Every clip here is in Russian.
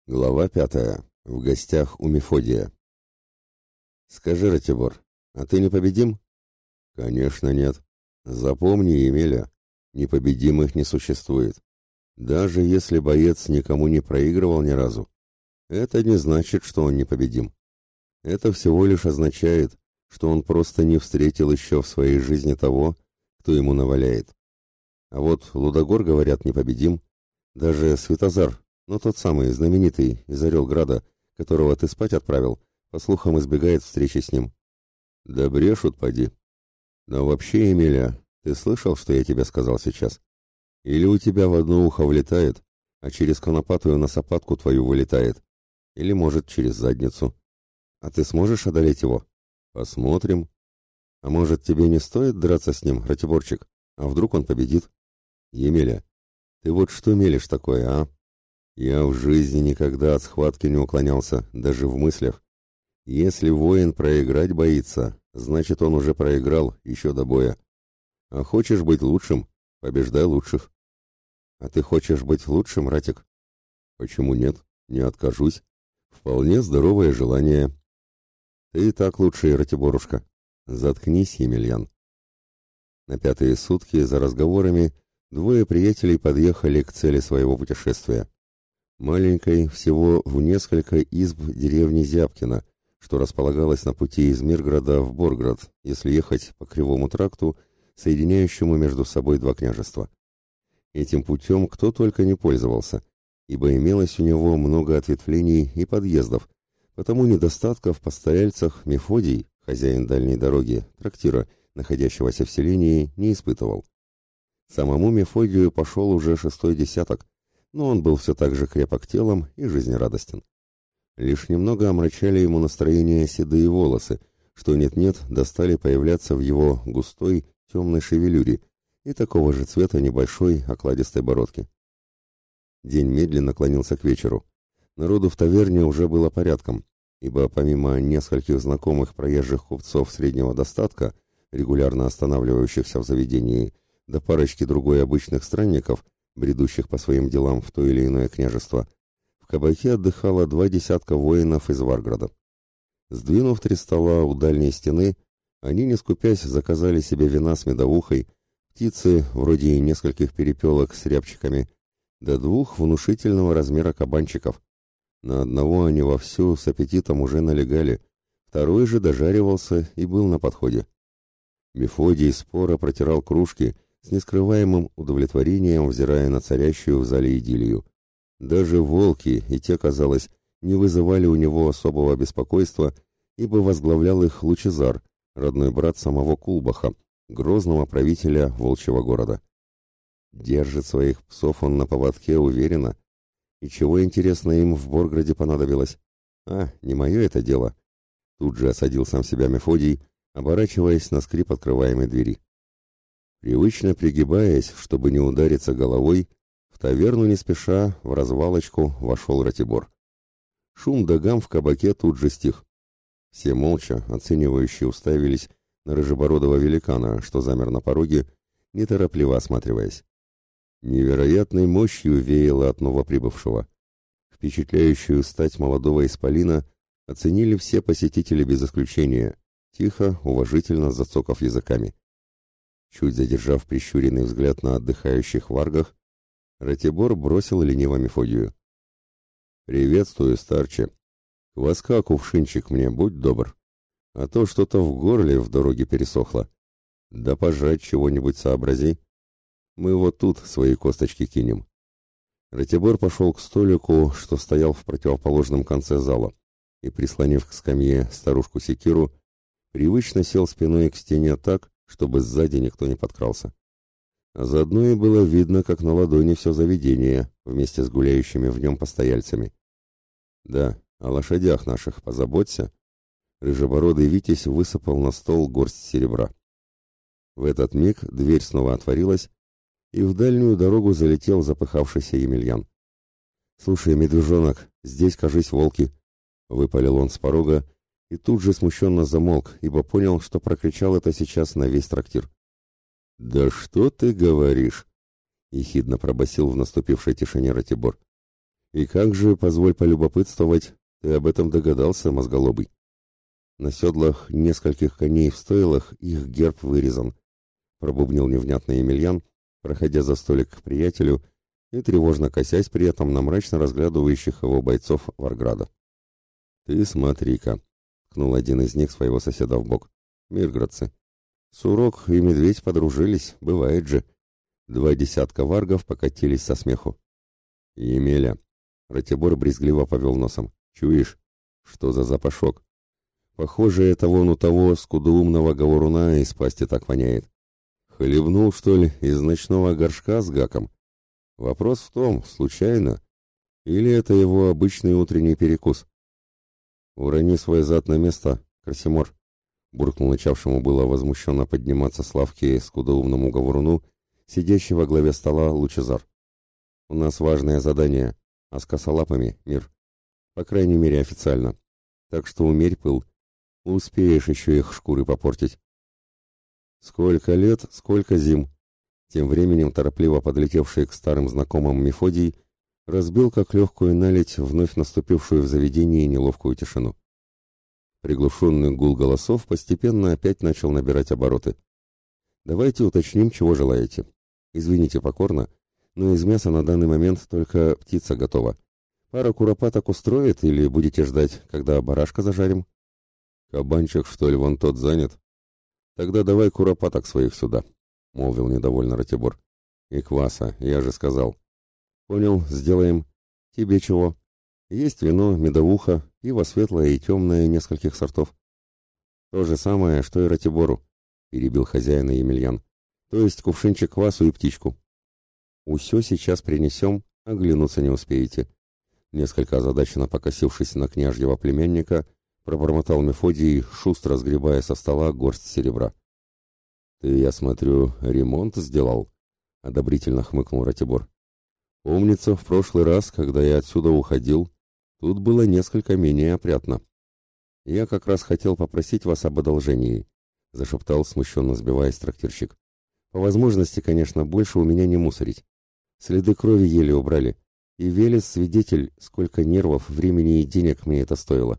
Глава 5. В гостях у Мефодия. «Скажи, Ратибор, а ты непобедим?» «Конечно нет. Запомни, Емеля, непобедимых не существует. Даже если боец никому не проигрывал ни разу, это не значит, что он непобедим. Это всего лишь означает, что он просто не встретил еще в своей жизни того, кто ему наваляет. А вот Лудогор, говорят, непобедим. Даже Святозар, но тот самый знаменитый из Орелграда, которого ты спать отправил, по слухам избегает встречи с ним. Да брешут, поди. Но вообще, Емеля, ты слышал, что я тебе сказал сейчас? Или у тебя в одно ухо влетает, а через конопатую носопатку твою вылетает? Или, может, через задницу? А ты сможешь одолеть его? Посмотрим. А может, тебе не стоит драться с ним, Ратиборчик? А вдруг он победит? Емеля, ты вот что мелешь такое, а? Я в жизни никогда от схватки не уклонялся, даже в мыслях. Если воин проиграть боится, значит, он уже проиграл еще до боя. А хочешь быть лучшим, побеждай лучших. А ты хочешь быть лучшим, Ратик? Почему нет? Не откажусь. Вполне здоровое желание. Ты и так лучший, Ратиборушка. Заткнись, Емельян. На пятые сутки за разговорами двое приятелей подъехали к цели своего путешествия. Маленькой, всего в несколько изб деревни Зябкино, что располагалась на пути из Мирграда в Борград, если ехать по кривому тракту, соединяющему между собой два княжества. Этим путем кто только не пользовался, ибо имелось у него много ответвлений и подъездов, потому недостатков постояльцах Мефодий, хозяин дальней дороги, трактира, находящегося в селении, не испытывал. Самому Мефодию пошел уже 6-й десяток, но он был все так же крепок телом и жизнерадостен. Лишь немного омрачали ему настроение седые волосы, что нет-нет достали появляться в его густой темной шевелюре и такого же цвета небольшой окладистой бородки. День медленно клонился к вечеру. Народу в таверне уже было порядком, ибо помимо нескольких знакомых проезжих купцов среднего достатка, регулярно останавливающихся в заведении, до парочки другой обычных странников, бредущих по своим делам в то или иное княжество, в кабаке отдыхало 2 десятка воинов из Варграда. Сдвинув 3 стола у дальней стены, они, не скупясь, заказали себе вина с медовухой, птицы, вроде и нескольких перепелок с рябчиками, до 2 внушительного размера кабанчиков. На одного они вовсю с аппетитом уже налегали, второй же дожаривался и был на подходе. Мефодий споро протирал кружки, с нескрываемым удовлетворением взирая на царящую в зале идиллию. Даже волки, и те, казалось, не вызывали у него особого беспокойства, ибо возглавлял их Лучезар, родной брат самого Кулбаха, грозного правителя волчьего города. Держит своих псов он на поводке уверенно. И чего, интересно, им в Борграде понадобилось? Не мое это дело. Тут же осадил сам себя Мефодий, оборачиваясь на скрип открываемой двери. Привычно пригибаясь, чтобы не удариться головой, в таверну не спеша, в развалочку, вошел Ратибор. Шум да гам в кабаке тут же стих. Все молча, оценивающие, уставились на рыжебородого великана, что замер на пороге, неторопливо осматриваясь. Невероятной мощью веяло от новоприбывшего. Впечатляющую стать молодого исполина оценили все посетители без исключения, тихо, уважительно зацокав языками. Чуть задержав прищуренный взгляд на отдыхающих варгах, Ратибор бросил лениво Мефодию. «Приветствую, старче. Кваска, кувшинчик мне, будь добр. А то что-то в горле в дороге пересохло. Да пожрать чего-нибудь сообрази. Мы вот тут свои косточки кинем». Ратибор пошел к столику, что стоял в противоположном конце зала, и, прислонив к скамье старушку секиру, привычно сел спиной к стене так, чтобы сзади никто не подкрался. А заодно и было видно, как на ладони все заведение, вместе с гуляющими в нем постояльцами. Да, о лошадях наших позаботься. Рыжебородый Витязь высыпал на стол горсть серебра. В этот миг дверь снова отворилась, и в дальнюю дорогу залетел запыхавшийся Емельян. «Слушай, медвежонок, здесь, кажись, волки!» — выпалил он с порога, и тут же смущенно замолк, ибо понял, что прокричал это сейчас на весь трактир. «Да что ты говоришь?» — ехидно пробасил в наступившей тишине Ратибор. И как же, позволь полюбопытствовать, ты об этом догадался, мозголобый? На седлах нескольких коней в стойлах их герб вырезан, пробубнил невнятно Емельян, проходя за столик к приятелю и тревожно косясь при этом на мрачно разглядывающих его бойцов Варграда. «Ты смотри-ка», — ткнул один из них своего соседа в бок, — «мирградцы. Сурок и медведь подружились, бывает же». 2 десятка варгов покатились со смеху. «Емеля», — Ратибор брезгливо повел носом, — «чуешь, что за запашок? Похоже, это вон у того скудоумного говоруна из пасти так воняет. Хлебнул, что ли, из ночного горшка с гаком? Вопрос в том, случайно, или это его обычный утренний перекус?» «Урони свой зад на место, Красимор», — буркнул начавшему было возмущенно подниматься с лавки скудоумному говоруну, сидящий во главе стола Лучезар. «У нас важное задание, а с косолапами мир. По крайней мере, официально. Так что умерь пыл. Успеешь еще их шкуры попортить». «Сколько лет, сколько зим!» Тем временем торопливо подлетевший к старым знакомым Мефодий разбил как легкую наледь вновь наступившую в заведении неловкую тишину. Приглушенный гул голосов постепенно опять начал набирать обороты. «Давайте уточним, чего желаете. Извините покорно, но из мяса на данный момент только птица готова. Пара куропаток устроит или будете ждать, когда барашка зажарим?» «Кабанчик, что ли, вон тот занят?» «Тогда давай куропаток своих сюда», — молвил недовольно Ратибор. «И кваса, я же сказал». «Понял, сделаем. Тебе чего?» «Есть вино, медовуха, пиво светлое и темное нескольких сортов». «То же самое, что и Ратибору», — перебил хозяина Емельян. «То есть кувшинчик квасу и птичку». «Усё сейчас принесем, оглянуться не успеете». Несколько озадаченно покосившись на княжьего племянника, пробормотал Мефодий, шустро сгребая со стола горсть серебра. «Ты, я смотрю, ремонт сделал?» — одобрительно хмыкнул Ратибор. «Помнится, в прошлый раз, когда я отсюда уходил, тут было несколько менее опрятно. Я как раз хотел попросить вас об одолжении», — зашептал, смущенно сбиваясь трактирщик. «По возможности, конечно, больше у меня не мусорить. Следы крови еле убрали. И Велес свидетель, сколько нервов, времени и денег мне это стоило».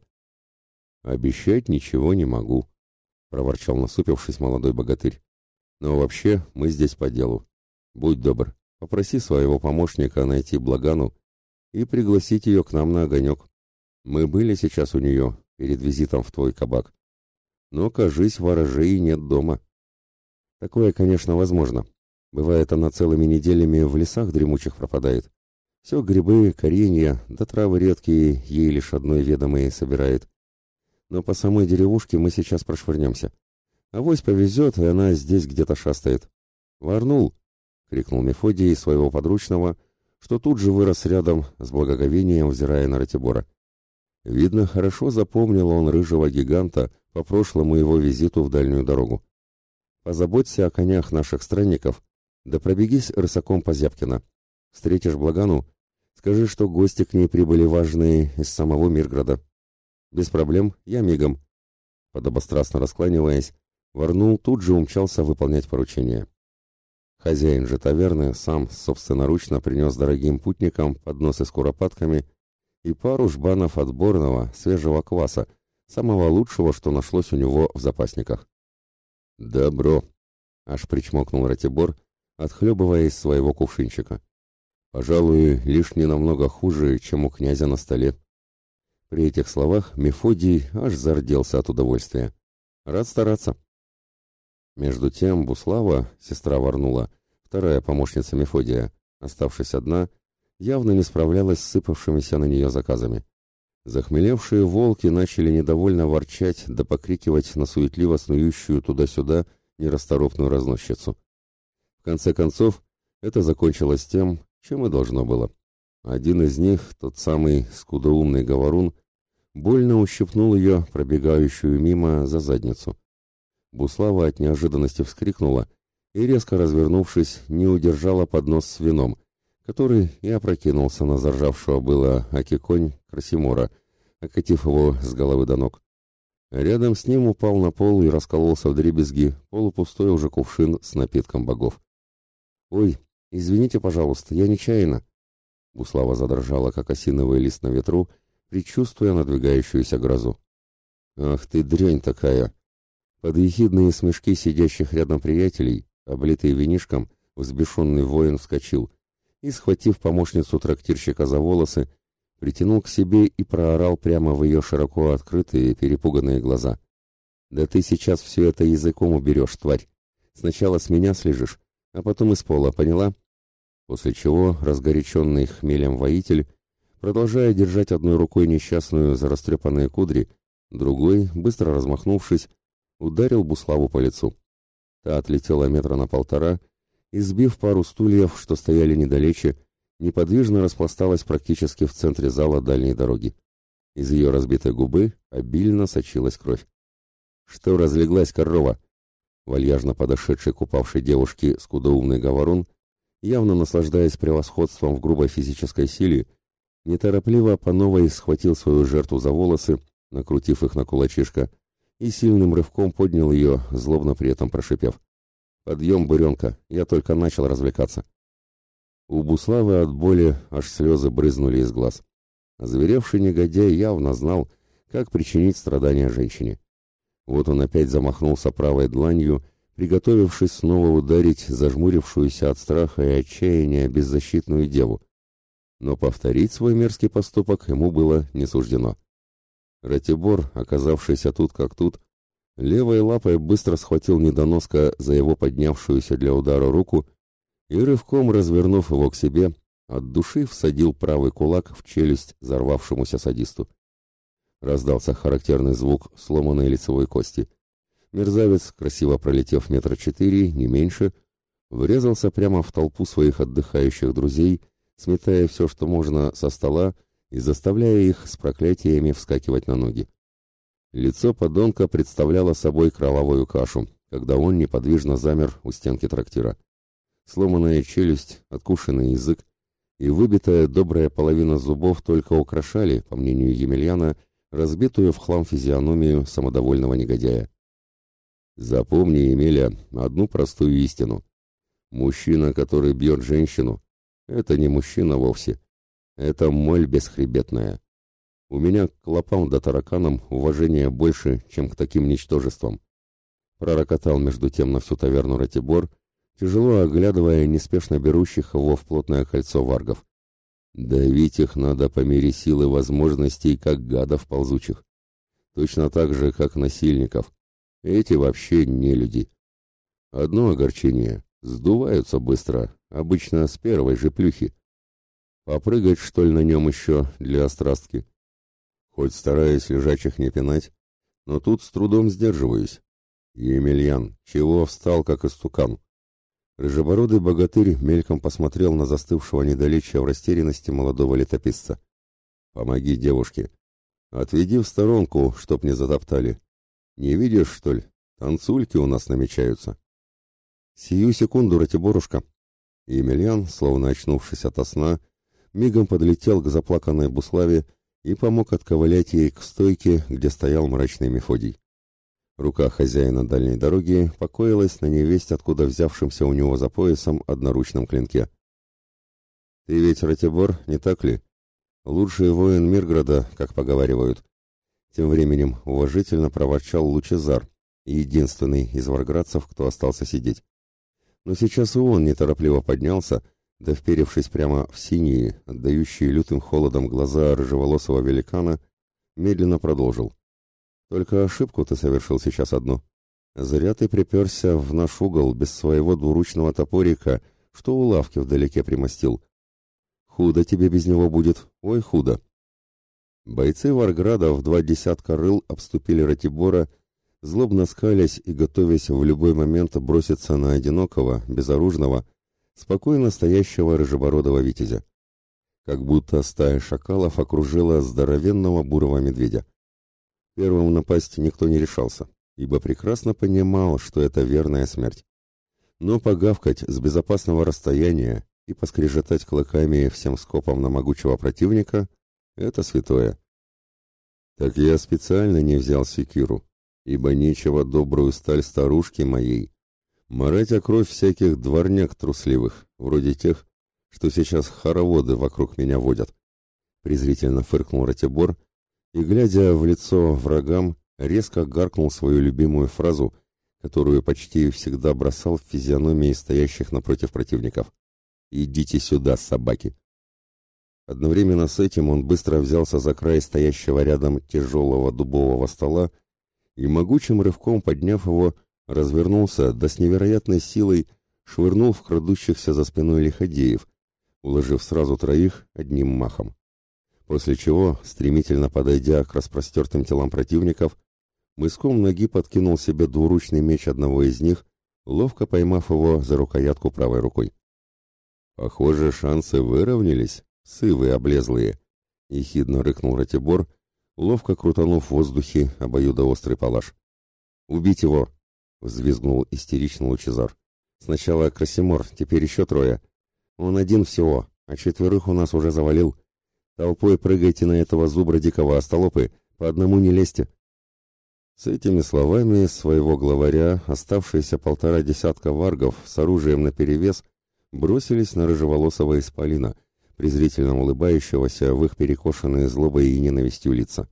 «Обещать ничего не могу», — проворчал насупившись молодой богатырь. «Но вообще мы здесь по делу. Будь добр, попроси своего помощника найти Благану и пригласить ее к нам на огонек. Мы были сейчас у нее, перед визитом в твой кабак. Но, кажись, ворожей нет дома». «Такое, конечно, возможно. Бывает, она целыми неделями в лесах дремучих пропадает. Все грибы, коренья, да травы редкие, ей лишь одной ведомые собирает. Но по самой деревушке мы сейчас прошвырнемся. Авось повезет, и она здесь где-то шастает». «Варнул!» — крикнул Мефодий своего подручного, что тут же вырос рядом, с благоговением взирая на Ратибора. Видно, хорошо запомнил он рыжего гиганта по прошлому его визиту в дальнюю дорогу. «Позаботься о конях наших странников, да пробегись рысаком по Зябкино. Встретишь Благану, скажи, что гости к ней прибыли важные из самого Мирграда». «Без проблем, я мигом». Подобострастно раскланиваясь, Варнул тут же умчался выполнять поручение. Хозяин же таверны сам собственноручно принес дорогим путникам подносы с куропатками и пару жбанов отборного свежего кваса, самого лучшего, что нашлось у него в запасниках. «Добро!» — аж причмокнул Ратибор, отхлебывая из своего кувшинчика. «Пожалуй, лишь не намного хуже, чем у князя на столе». При этих словах Мефодий аж зарделся от удовольствия. «Рад стараться». Между тем Буслава, сестра Варнула, вторая помощница Мефодия, оставшись одна, явно не справлялась с сыпавшимися на нее заказами. Захмелевшие волки начали недовольно ворчать да покрикивать на суетливо снующую туда-сюда нерасторопную разносчицу. В конце концов, это закончилось тем, чем и должно было. Один из них, тот самый скудоумный говорун, больно ущипнул ее, пробегающую мимо, за задницу. Буслава от неожиданности вскрикнула и, резко развернувшись, не удержала поднос с вином, который и опрокинулся на заржавшего было аки-конь Красимора, окатив его с головы до ног. Рядом с ним упал на пол и раскололся вдребезги полупустой уже кувшин с напитком богов. «Ой, извините, пожалуйста, я нечаянно». Буслава задрожала, как осиновый лист на ветру, предчувствуя надвигающуюся грозу. «Ах ты дрянь такая!» Под ехидные смешки сидящих рядом приятелей, облитый винишком, взбешенный воин вскочил и, схватив помощницу трактирщика за волосы, притянул к себе и проорал прямо в ее широко открытые перепуганные глаза. «Да ты сейчас все это языком уберешь, тварь! Сначала с меня слежешь, а потом из пола, поняла?» После чего разгоряченный хмелем воитель, продолжая держать одной рукой несчастную за растрепанные кудри, другой, быстро размахнувшись, ударил Буславу по лицу. Та отлетела метра на полтора и, сбив пару стульев, что стояли недалече, неподвижно распласталась практически в центре зала дальней дороги. Из ее разбитой губы обильно сочилась кровь. «Что разлеглась, корова?» Вальяжно подошедший к упавшей девушке скудоумный говорун, явно наслаждаясь превосходством в грубой физической силе, неторопливо по новой схватил свою жертву за волосы, накрутив их на кулачишко, и сильным рывком поднял ее, злобно при этом прошипев: «Подъем, буренка, я только начал развлекаться». У Буславы от боли аж слезы брызнули из глаз. Озверевший негодяй явно знал, как причинить страдания женщине. Вот он опять замахнулся правой дланью, приготовившись снова ударить зажмурившуюся от страха и отчаяния беззащитную деву. Но повторить свой мерзкий поступок ему было не суждено. Ратибор, оказавшийся тут как тут, левой лапой быстро схватил недоноска за его поднявшуюся для удара руку и, рывком развернув его к себе, от души всадил правый кулак в челюсть взорвавшемуся садисту. Раздался характерный звук сломанной лицевой кости. Мерзавец, красиво пролетев 4 метра, не меньше, врезался прямо в толпу своих отдыхающих друзей, сметая все, что можно, со стола и заставляя их с проклятиями вскакивать на ноги. Лицо подонка представляло собой кровавую кашу, когда он неподвижно замер у стенки трактира. Сломанная челюсть, откушенный язык и выбитая добрая половина зубов только украшали, по мнению Емельяна, разбитую в хлам физиономию самодовольного негодяя. Запомни, Емеля, одну простую истину. Мужчина, который бьет женщину, это не мужчина вовсе. Это моль бесхребетная. У меня к клопам да тараканам уважения больше, чем к таким ничтожествам. Пророкотал между тем на всю таверну Ратибор, тяжело оглядывая неспешно берущих его в плотное кольцо варгов. Давить их надо по мере силы возможностей, как гадов ползучих. Точно так же, как насильников. Эти вообще не люди. Одно огорчение. Сдуваются быстро, обычно с первой же плюхи. Попрыгать, что ли, на нем еще для острастки? Хоть стараюсь лежачих не пинать, но тут с трудом сдерживаюсь. Емельян, чего встал, как истукан? Рыжебородый богатырь мельком посмотрел на застывшего недалече в растерянности молодого летописца. «Помоги девушке. Отведи в сторонку, чтоб не затоптали. Не видишь, что ли? Танцульки у нас намечаются». «Сию секунду, Ратиборушка». Емельян, словно очнувшись ото сна, мигом подлетел к заплаканной Буславе и помог отковылять ей к стойке, где стоял мрачный Мефодий. Рука хозяина дальней дороги покоилась на невесть, откуда взявшемся у него за поясом одноручном клинке. «Ты ведь Ратибор, не так ли? Лучший воин Мирграда, как поговаривают». Тем временем уважительно проворчал Лучезар, единственный из варградцев, кто остался сидеть. Но сейчас и он неторопливо поднялся, да, вперевшись прямо в синие, отдающие лютым холодом глаза рыжеволосого великана, медленно продолжил. «Только ошибку ты совершил сейчас одну. Зря ты приперся в наш угол без своего двуручного топорика, что у лавки вдалеке примостил. Худо тебе без него будет, ой, худо». Бойцы Варграда в 20 рыл обступили Ратибора, злобно скалясь и готовясь в любой момент броситься на одинокого, безоружного, спокойно стоящего рыжебородого витязя. Как будто стая шакалов окружила здоровенного бурого медведя. Первым напасть никто не решался, ибо прекрасно понимал, что это верная смерть. Но погавкать с безопасного расстояния и поскрежетать клыками всем скопом на могучего противника — это святое. Так я специально не взял секиру, ибо нечего добрую сталь старушки моей марать о кровь всяких дворняк трусливых, вроде тех, что сейчас хороводы вокруг меня водят. Презрительно фыркнул Ратибор и, глядя в лицо врагам, резко гаркнул свою любимую фразу, которую почти всегда бросал в физиономии стоящих напротив противников. «Идите сюда, собаки!» Одновременно с этим он быстро взялся за край стоящего рядом тяжелого дубового стола и, могучим рывком подняв его, развернулся, да с невероятной силой швырнул в крадущихся за спиной лиходеев, уложив сразу троих одним махом. После чего, стремительно подойдя к распростертым телам противников, мыском ноги подкинул себе двуручный меч одного из них, ловко поймав его за рукоятку правой рукой. «Похоже, шансы выровнялись, сывы облезлые», — ехидно рыкнул Ратибор, ловко крутанув в воздухе обоюдоострый палаш. «Убить его!» — взвизгнул истерично Лучезар. «Сначала Красимор, теперь еще трое. Он один всего, а четверых у нас уже завалил. Толпой прыгайте на этого зубра дикого, остолопы, по одному не лезьте». С этими словами своего главаря оставшиеся 1,5 десятка варгов с оружием наперевес бросились на рыжеволосого исполина, презрительно улыбающегося в их перекошенные злобой и ненавистью лица.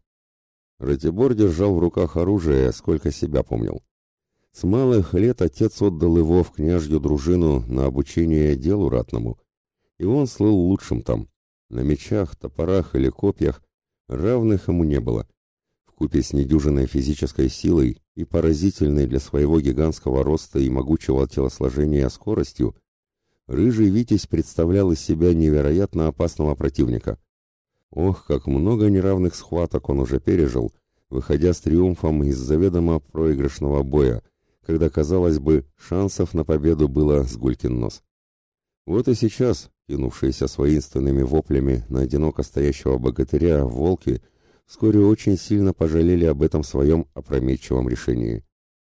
Ратибор держал в руках оружие, сколько себя помнил. С малых лет отец отдал его в княжью дружину на обучение делу ратному, и он слыл лучшим там. На мечах, топорах или копьях равных ему не было. Вкупе с недюжинной физической силой и поразительной для своего гигантского роста и могучего телосложения скоростью, рыжий Витязь представлял из себя невероятно опасного противника. Ох, как много неравных схваток он уже пережил, выходя с триумфом из заведомо проигрышного боя, когда, казалось бы, шансов на победу было с гулькин нос. Вот и сейчас, кинувшиеся с воинственными воплями на одиноко стоящего богатыря волки, вскоре очень сильно пожалели об этом своем опрометчивом решении.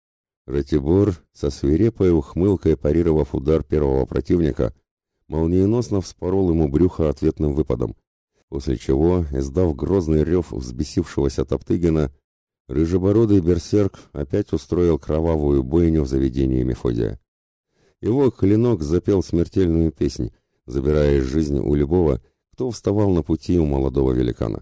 Ратибор, со свирепой ухмылкой парировав удар первого противника, молниеносно вспорол ему брюхо ответным выпадом, после чего, издав грозный рев взбесившегося Топтыгина, рыжебородый берсерк опять устроил кровавую бойню в заведении Мефодия. Его клинок запел смертельную песнь, забирая жизнь у любого, кто вставал на пути у молодого великана.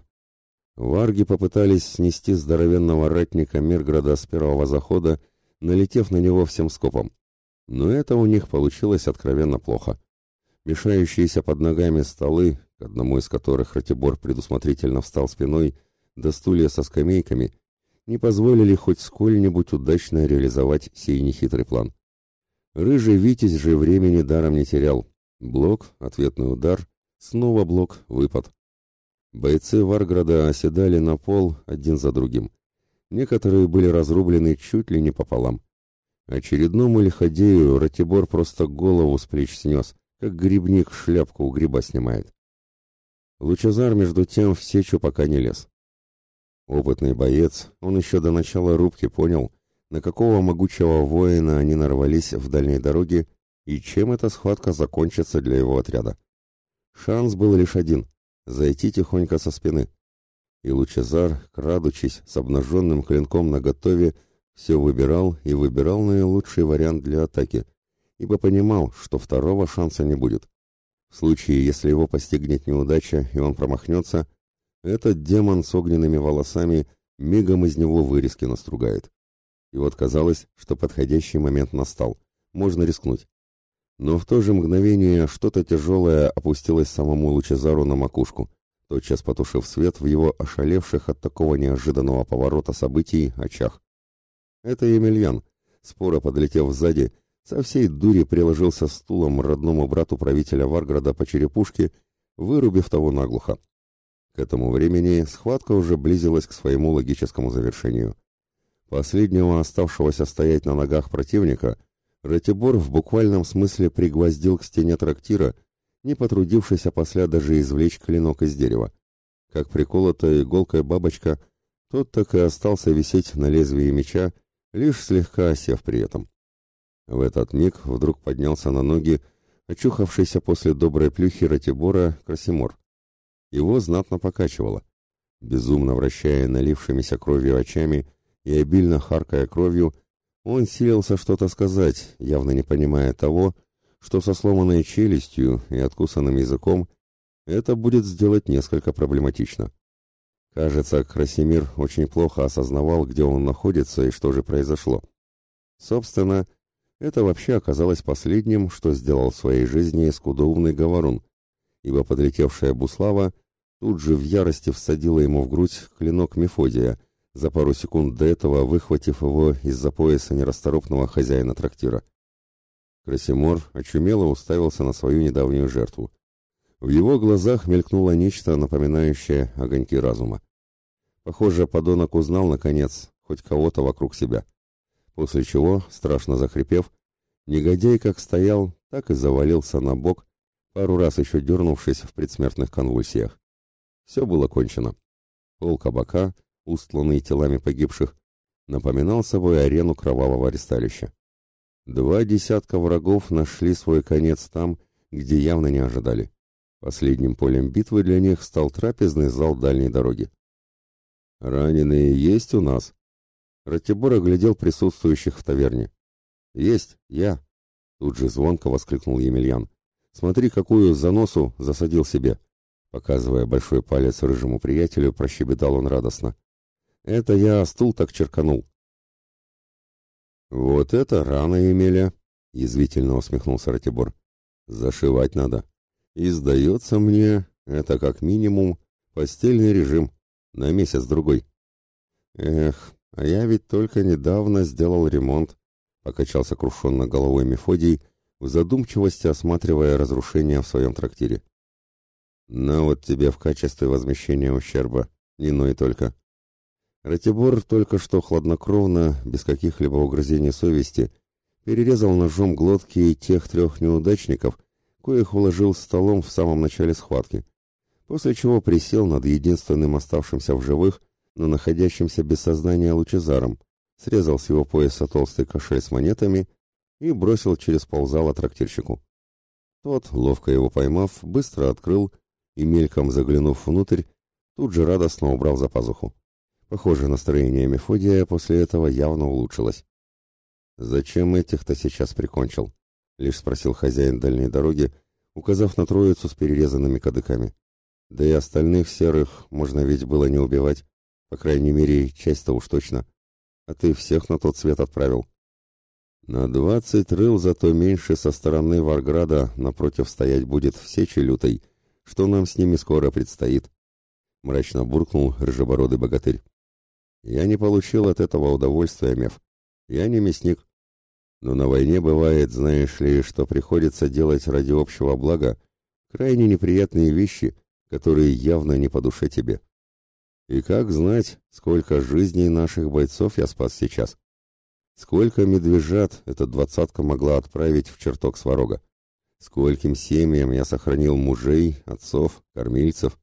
Варги попытались снести здоровенного ратника Мирграда с первого захода, налетев на него всем скопом. Но это у них получилось откровенно плохо. Мешающиеся под ногами столы, к одному из которых Ратибор предусмотрительно встал спиной, до стулья со скамейками, не позволили хоть сколь-нибудь удачно реализовать сей нехитрый план. Рыжий Витязь же времени даром не терял. Блок, ответный удар, снова блок, выпад. Бойцы Варграда оседали на пол один за другим. Некоторые были разрублены чуть ли не пополам. Очередному лиходею Ратибор просто голову с плеч снес, как грибник шляпку у гриба снимает. Лучезар, между тем, в сечу пока не лез. Опытный боец, он еще до начала рубки понял, на какого могучего воина они нарвались в дальней дороге и чем эта схватка закончится для его отряда. Шанс был лишь один — зайти тихонько со спины. И Лучезар, крадучись, с обнаженным клинком наготове, все выбирал и выбирал наилучший вариант для атаки, ибо понимал, что второго шанса не будет. В случае, если его постигнет неудача и он промахнется, этот демон с огненными волосами мигом из него вырезки настругает. И вот казалось, что подходящий момент настал, можно рискнуть. Но в то же мгновение что-то тяжелое опустилось самому Лучезару на макушку, тотчас потушив свет в его ошалевших от такого неожиданного поворота событий очах. Это Емельян, споро подлетев сзади, со всей дури приложился стулом родному брату правителя Варграда по черепушке, вырубив того наглухо. К этому времени схватка уже близилась к своему логическому завершению. Последнего оставшегося стоять на ногах противника Ратибор в буквальном смысле пригвоздил к стене трактира, не потрудившись опосля даже извлечь клинок из дерева. Как приколотая иголкой бабочка, тот так и остался висеть на лезвии меча, лишь слегка осев при этом. В этот миг вдруг поднялся на ноги очухавшийся после доброй плюхи Ратибора Красимор. Его знатно покачивало. Безумно вращая налившимися кровью очами и обильно харкая кровью, он силился что-то сказать, явно не понимая того, что со сломанной челюстью и откусанным языком это будет сделать несколько проблематично. Кажется, Красимир очень плохо осознавал, где он находится и что же произошло. Собственно, это вообще оказалось последним, что сделал в своей жизни скудоумный говорун, ибо подлетевшая Буслава тут же в ярости всадила ему в грудь клинок Мефодия, за пару секунд до этого выхватив его из-за пояса нерасторопного хозяина трактира. Красимор очумело уставился на свою недавнюю жертву. В его глазах мелькнуло нечто, напоминающее огоньки разума. Похоже, подонок узнал, наконец, хоть кого-то вокруг себя. После чего, страшно захрипев, негодяй как стоял, так и завалился на бок, пару раз еще дернувшись в предсмертных конвульсиях. Все было кончено. Пол кабака, устланный телами погибших, напоминал собой арену кровавого ристалища. 2 десятка врагов нашли свой конец там, где явно не ожидали. Последним полем битвы для них стал трапезный зал дальней дороги. «Раненые есть у нас?» Ратибор оглядел присутствующих в таверне. «Есть, я!» Тут же звонко воскликнул Емельян. «Смотри, какую заносу засадил себе!» Показывая большой палец рыжему приятелю, прощебетал он радостно. «Это я стул так черканул!» «Вот это рано, Емеля!» — язвительно усмехнулся Ратибор. «Зашивать надо. И, сдается мне, это как минимум постельный режим на месяц-другой». «Эх, а я ведь только недавно сделал ремонт», — покачал сокрушенно головой Мефодий, в задумчивости осматривая разрушения в своем трактире. «На вот тебе в качестве возмещения ущерба, не ной только». Ратибор только что хладнокровно, без каких-либо угрызений совести, перерезал ножом глотки тех 3 неудачников, коих уложил столом в самом начале схватки, после чего присел над единственным оставшимся в живых, но находящимся без сознания Лучезаром, срезал с его пояса толстый кошель с монетами и бросил через ползала трактирщику. Тот, ловко его поймав, быстро открыл и, мельком заглянув внутрь, тут же радостно убрал за пазуху. Похоже, настроение Мефодия после этого явно улучшилось. «Зачем этих-то сейчас прикончил?» — лишь спросил хозяин дальней дороги, указав на троицу с перерезанными кадыками. «Да и остальных серых можно ведь было не убивать, по крайней мере, часть-то уж точно. А ты всех на тот свет отправил». «На 20 рыл, зато меньше со стороны Варграда напротив стоять будет в сече лютой, что нам с ними скоро предстоит», — мрачно буркнул рыжебородый богатырь. «Я не получил от этого удовольствия, Меф. Я не мясник. Но на войне бывает, знаешь ли, что приходится делать ради общего блага крайне неприятные вещи, которые явно не по душе тебе. И как знать, сколько жизней наших бойцов я спас сейчас? Сколько медвежат эта 20-ка могла отправить в чертог Сварога? Скольким семьям я сохранил мужей, отцов, кормильцев?»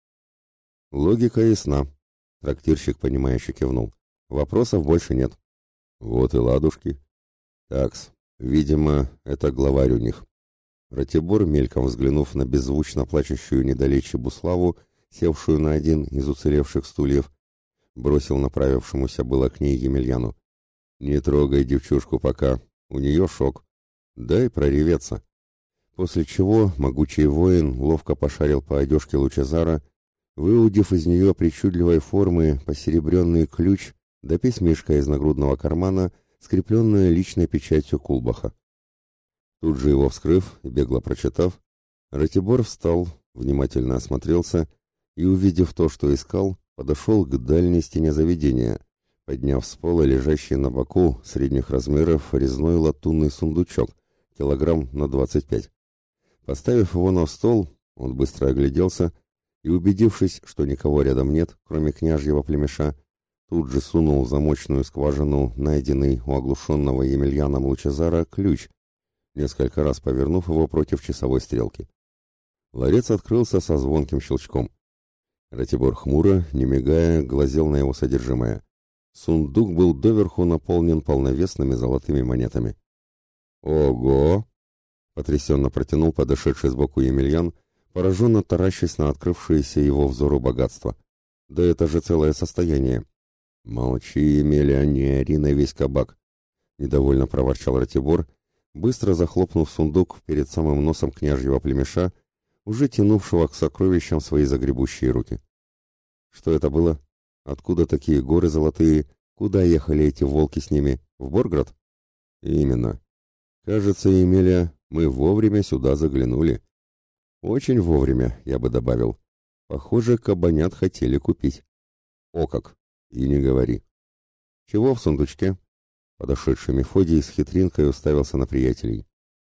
«Логика ясна», — трактирщик, понимающе кивнул. «Вопросов больше нет». «Вот и ладушки. Такс, видимо, это главарь у них». Ратибор, мельком взглянув на беззвучно плачущую недалече Буславу, севшую на один из уцелевших стульев, бросил направившемуся было к ней Емельяну. «Не трогай девчушку пока, у нее шок. Дай прореветься». После чего могучий воин ловко пошарил по одежке Лучезара, выудив из нее причудливой формы посеребренный ключ да письмишко из нагрудного кармана, скрепленное личной печатью Кулбаха. Тут же его вскрыв и бегло прочитав, Ратибор встал, внимательно осмотрелся и, увидев то, что искал, подошел к дальней стене заведения, подняв с пола лежащий на боку средних размеров резной латунный сундучок, килограмм на 25. Поставив его на стол, он быстро огляделся и, убедившись, что никого рядом нет, кроме княжьего племеша, тут же сунул в замочную скважину найденный у оглушенного Емельяном Лучезара ключ, несколько раз повернув его против часовой стрелки. Ларец открылся со звонким щелчком. Ратибор хмуро, не мигая, глазел на его содержимое. Сундук был доверху наполнен полновесными золотыми монетами. «Ого!» — потрясенно протянул подошедший сбоку Емельян, пораженно таращась на открывшееся его взору богатство. «Да это же целое состояние!» «Молчи, Емеля, не ори на весь кабак!» — недовольно проворчал Ратибор, быстро захлопнув сундук перед самым носом княжьего племеша, уже тянувшего к сокровищам свои загребущие руки. Что это было? Откуда такие горы золотые? Куда ехали эти волки с ними? В Борград? Именно. Кажется, Емеля, мы вовремя сюда заглянули. Очень вовремя, я бы добавил. Похоже, кабанят хотели купить. О как! И не говори. Чего в сундучке? Подошедший Мефодий с хитринкой уставился на приятелей.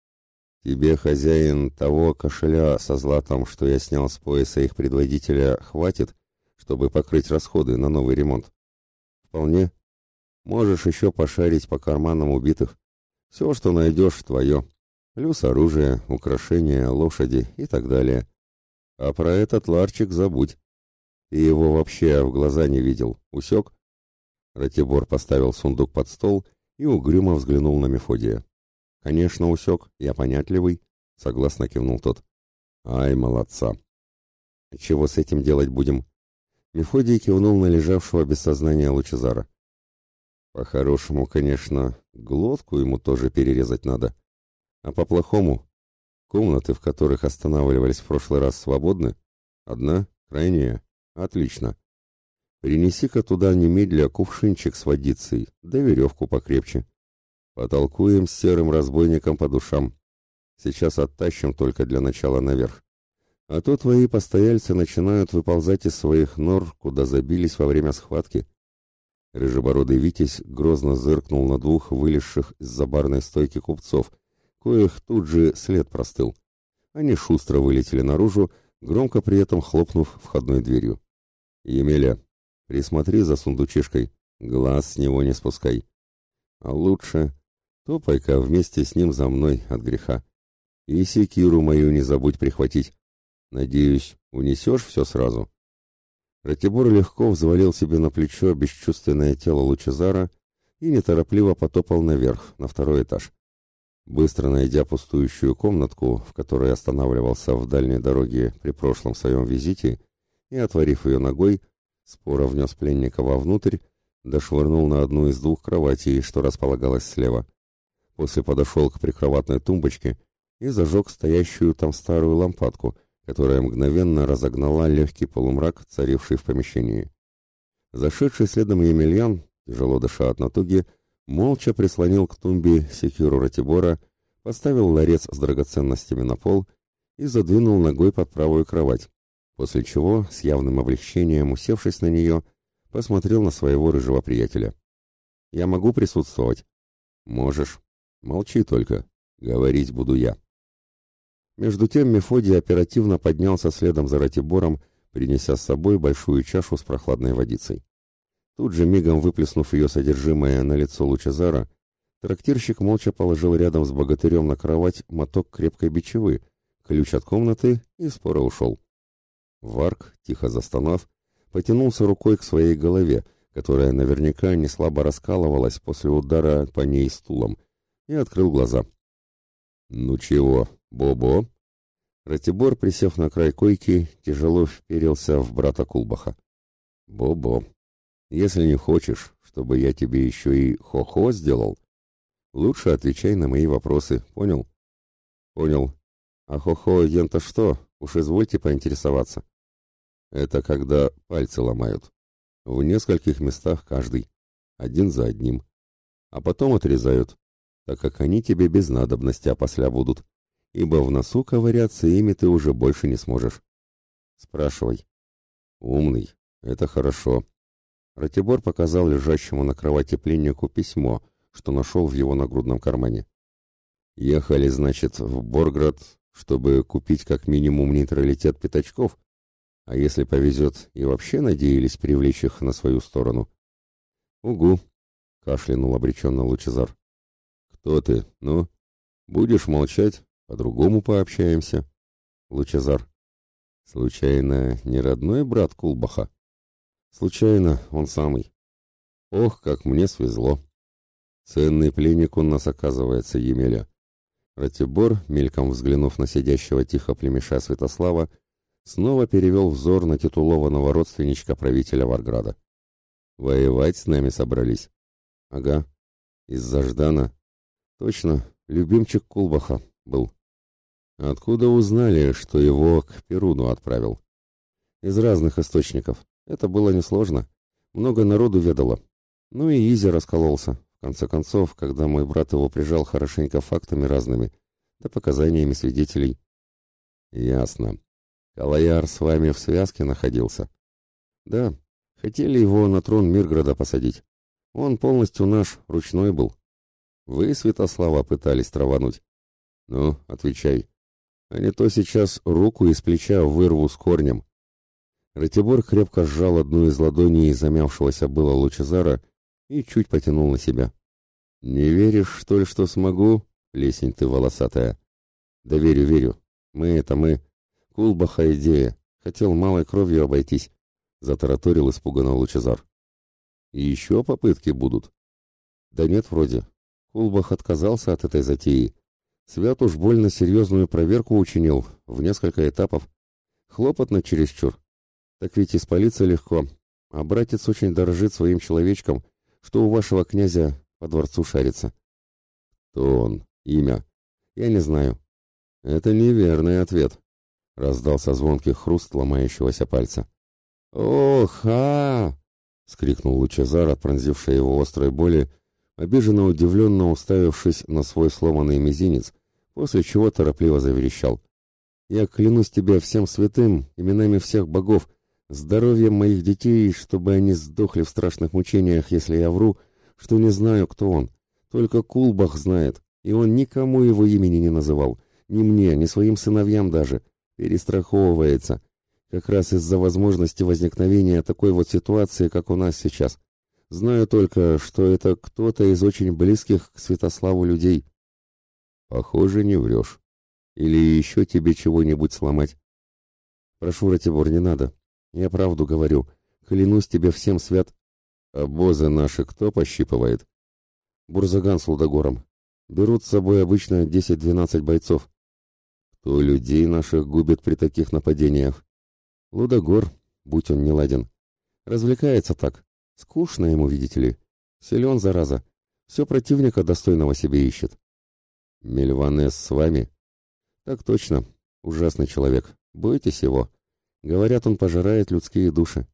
Тебе, хозяин, того кошеля со златом, что я снял с пояса их предводителя, хватит, чтобы покрыть расходы на новый ремонт? Вполне. Можешь еще пошарить по карманам убитых. Все, что найдешь, твое. Плюс оружие, украшения, лошади и так далее. А про этот ларчик забудь. Ты его вообще в глаза не видел. Усек? Ратибор поставил сундук под стол и угрюмо взглянул на Мефодия. «Конечно, усек, я понятливый», — согласно кивнул тот. «Ай, молодца!» «Чего с этим делать будем?» Мефодий кивнул на лежавшего без сознания Лучезара. «По-хорошему, конечно, глотку ему тоже перерезать надо. А по-плохому, комнаты, в которых останавливались в прошлый раз, свободны? Одна? Крайняя? Отлично. Принеси-ка туда немедля кувшинчик с водицей, да веревку покрепче. Потолкуем с серым разбойником по душам. Сейчас оттащим только для начала наверх. А то твои постояльцы начинают выползать из своих нор, куда забились во время схватки». Рыжебородый Витязь грозно зыркнул на двух вылезших из-за барной стойки купцов, коих тут же след простыл. Они шустро вылетели наружу, громко при этом хлопнув входной дверью. «Емеля, присмотри за сундучишкой, глаз с него не спускай. А лучше топай-ка вместе с ним за мной от греха. И секиру мою не забудь прихватить. Надеюсь, унесешь все сразу». Ратибор легко взвалил себе на плечо бесчувственное тело Лучезара и неторопливо потопал наверх, на второй этаж. Быстро найдя пустующую комнатку, в которой останавливался в дальней дороге при прошлом своем визите, и, отворив ее ногой, споро внес пленника вовнутрь, дошвырнул на одну из двух кроватей, что располагалась слева. После подошел к прикроватной тумбочке и зажег стоящую там старую лампадку, которая мгновенно разогнала легкий полумрак, царивший в помещении. Зашедший следом Емельян, тяжело дыша от натуги, молча прислонил к тумбе секиру Ратибора, поставил ларец с драгоценностями на пол и задвинул ногой под правую кровать, после чего, с явным облегчением усевшись на нее, посмотрел на своего рыжего приятеля. «Я могу присутствовать?» «Можешь. Молчи только. Говорить буду я». Между тем Мефодий оперативно поднялся следом за Ратибором, принеся с собой большую чашу с прохладной водицей. Тут же, мигом выплеснув ее содержимое на лицо Лучезара, трактирщик молча положил рядом с богатырем на кровать моток крепкой бичевы, ключ от комнаты и споро ушел. Варк, тихо застонав, потянулся рукой к своей голове, которая наверняка не слабо раскалывалась после удара по ней стулом, и открыл глаза. «Ну чего, Бобо?» Ратибор, присев на край койки, тяжело вперился в брата Кулбаха. «Бобо, если не хочешь, чтобы я тебе еще и хо-хо сделал, лучше отвечай на мои вопросы, понял?» «Понял. А хо-хо ента что? Уж извольте поинтересоваться». «Это когда пальцы ломают. В нескольких местах каждый, один за одним. А потом отрезают, так как они тебе без надобности опосля будут, ибо в носу ковыряться ими ты уже больше не сможешь». «Спрашивай». «Умный, это хорошо». Ратибор показал лежащему на кровати пленнику письмо, что нашел в его нагрудном кармане. «Ехали, значит, в Борград, чтобы купить как минимум нейтралитет пятачков, а если повезет, и вообще надеялись привлечь их на свою сторону». «Угу», — кашлянул обреченно Лучезар. «Кто ты? Ну? Будешь молчать, по-другому пообщаемся». Лучезар. «Случайно не родной брат Кулбаха?» «Случайно, он самый». «Ох, как мне свезло. Ценный пленник у нас оказывается, Емеля». Ратибор, мельком взглянув на сидящего тихо племеша Святослава, снова перевел взор на титулованного родственничка правителя Варграда. «Воевать с нами собрались?» «Ага. Из-за Ждана?» «Точно. любимчик Кулбаха был. Откуда узнали, что его к Перуну отправил? Из разных источников. Это было несложно. Много народу ведало. Ну и Изи раскололся. В конце концов, когда мой брат его прижал хорошенько фактами разными, да показаниями свидетелей. Ясно. Калаяр с вами в связке находился? Да. Хотели его на трон Мирграда посадить. Он полностью наш, ручной был. Вы Святослава пытались травануть? Ну, отвечай. А не то сейчас руку из плеча вырву с корнем. Ратибор крепко сжал одну из ладоней замявшегося было Лучезара и чуть потянул на себя. «Не веришь, что ли, что смогу, плесень ты волосатая?» «Да верю, верю. Мы. Кулбаха идея. Хотел малой кровью обойтись», — затараторил испуганно Лучезар. «И еще попытки будут?» «Да нет, вроде. Кулбах отказался от этой затеи. Свят уж больно серьезную проверку учинил, в несколько этапов. Хлопотно чересчур. Так ведь испалиться легко, а братец очень дорожит своим человечком, что у вашего князя по дворцу шарится». «Кто он? Имя?» «Я не знаю». «Это неверный ответ», — раздался звонкий хруст ломающегося пальца. «Ох, скрикнул Лучезар от пронзившей его острой боли, обиженно удивленно уставившись на свой сломанный мизинец, после чего торопливо заверещал. «Я клянусь тебе всем святым, именами всех богов, здоровьем моих детей, чтобы они сдохли в страшных мучениях, если я вру, что не знаю, кто он. Только Кулбах знает, и он никому его имени не называл, ни мне, ни своим сыновьям даже. Перестраховывается, как раз из-за возможности возникновения такой вот ситуации, как у нас сейчас. Знаю только, что это кто-то из очень близких к Святославу людей». «Похоже, не врешь. Или еще тебе чего-нибудь сломать?» «Прошу, Ратибор, не надо. Я правду говорю. Клянусь тебе всем свят...» «Обозы наши кто пощипывает?» «Бурзаган с Лудогором. Берут с собой обычно 10-12 бойцов». «Кто людей наших губит при таких нападениях?» «Лудогор, будь он неладен. Развлекается так. Скучно ему, видите ли. Силен, зараза. Все противника достойного себе ищет». «Мельванес с вами?» «Так точно. Ужасный человек. Бойтесь его. Говорят, он пожирает людские души».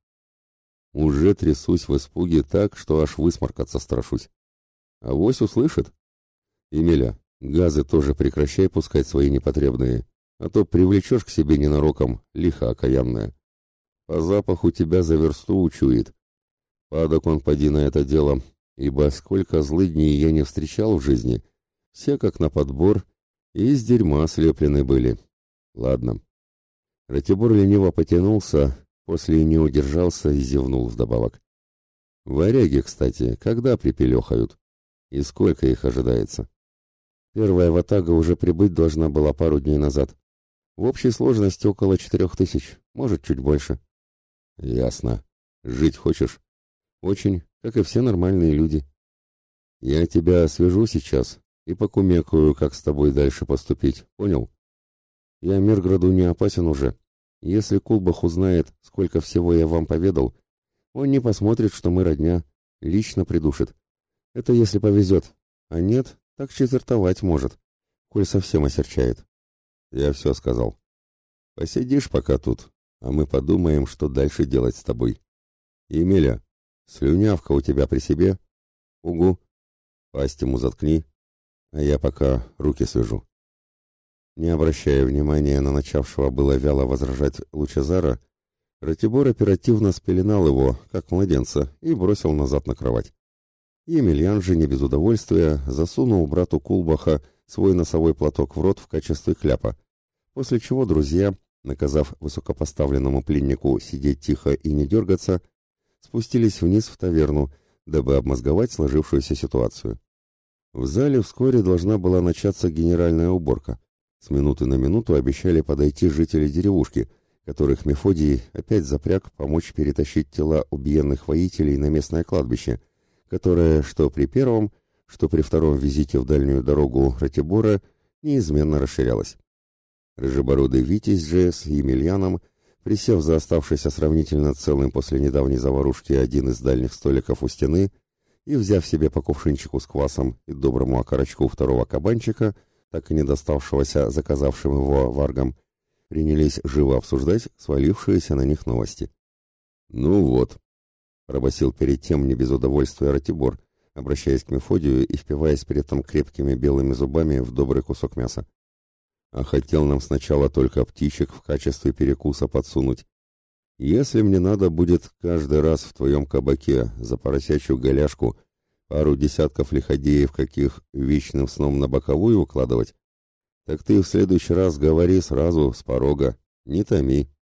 «Уже трясусь в испуге так, что аж высморкаться страшусь. Авось услышит?» «Емеля, газы тоже прекращай пускать свои непотребные, а то привлечешь к себе ненароком лихо окаянное. По запаху тебя за версту учует. Падок он поди на это дело, ибо сколько злыдней я не встречал в жизни, все как на подбор и из дерьма слеплены были. Ладно». Ратибор лениво потянулся, после не удержался и зевнул вдобавок. «Варяги, кстати, когда припелехают? И сколько их ожидается?» «Первая ватага уже прибыть должна была пару дней назад. В общей сложности около 4000, может, чуть больше». «Ясно. Жить хочешь?» «Очень, как и все нормальные люди». «Я тебя свяжу сейчас и покумекаю, как с тобой дальше поступить, понял? Я Мирграду не опасен уже. Если Кулбах узнает, сколько всего я вам поведал, он не посмотрит, что мы родня, лично придушит. Это если повезет, а нет, так четвертовать может, коль совсем осерчает». «Я все сказал. Посидишь пока тут, а мы подумаем, что дальше делать с тобой. Емеля, слюнявка у тебя при себе?» «Угу. Пасть ему заткни, а я пока руки свяжу». Не обращая внимания на начавшего было вяло возражать Лучезара, Ратибор оперативно спеленал его, как младенца, и бросил назад на кровать. Емельян же не без удовольствия засунул брату Кулбаха свой носовой платок в рот в качестве кляпа, после чего друзья, наказав высокопоставленному пленнику сидеть тихо и не дергаться, спустились вниз в таверну, дабы обмозговать сложившуюся ситуацию. В зале вскоре должна была начаться генеральная уборка. С минуты на минуту обещали подойти жители деревушки, которых Мефодий опять запряг помочь перетащить тела убиенных воителей на местное кладбище, которое что при первом, что при втором визите в дальнюю дорогу Ратибора неизменно расширялось. Рыжебородый Витязь же с Емельяном, присев за оставшийся сравнительно целым после недавней заварушки один из дальних столиков у стены, и, взяв себе по кувшинчику с квасом и доброму окорочку второго кабанчика, так и не доставшегося заказавшим его варгам, принялись живо обсуждать свалившиеся на них новости. «Ну вот», — пробасил перед тем не без удовольствия Ратибор, обращаясь к Мефодию и впиваясь при этом крепкими белыми зубами в добрый кусок мяса. «А хотел нам сначала только птичек в качестве перекуса подсунуть. Если мне надо будет каждый раз в твоем кабаке за поросячью голяшку пару десятков лиходеев каких вечным сном на боковую укладывать, так ты в следующий раз говори сразу с порога, не томи».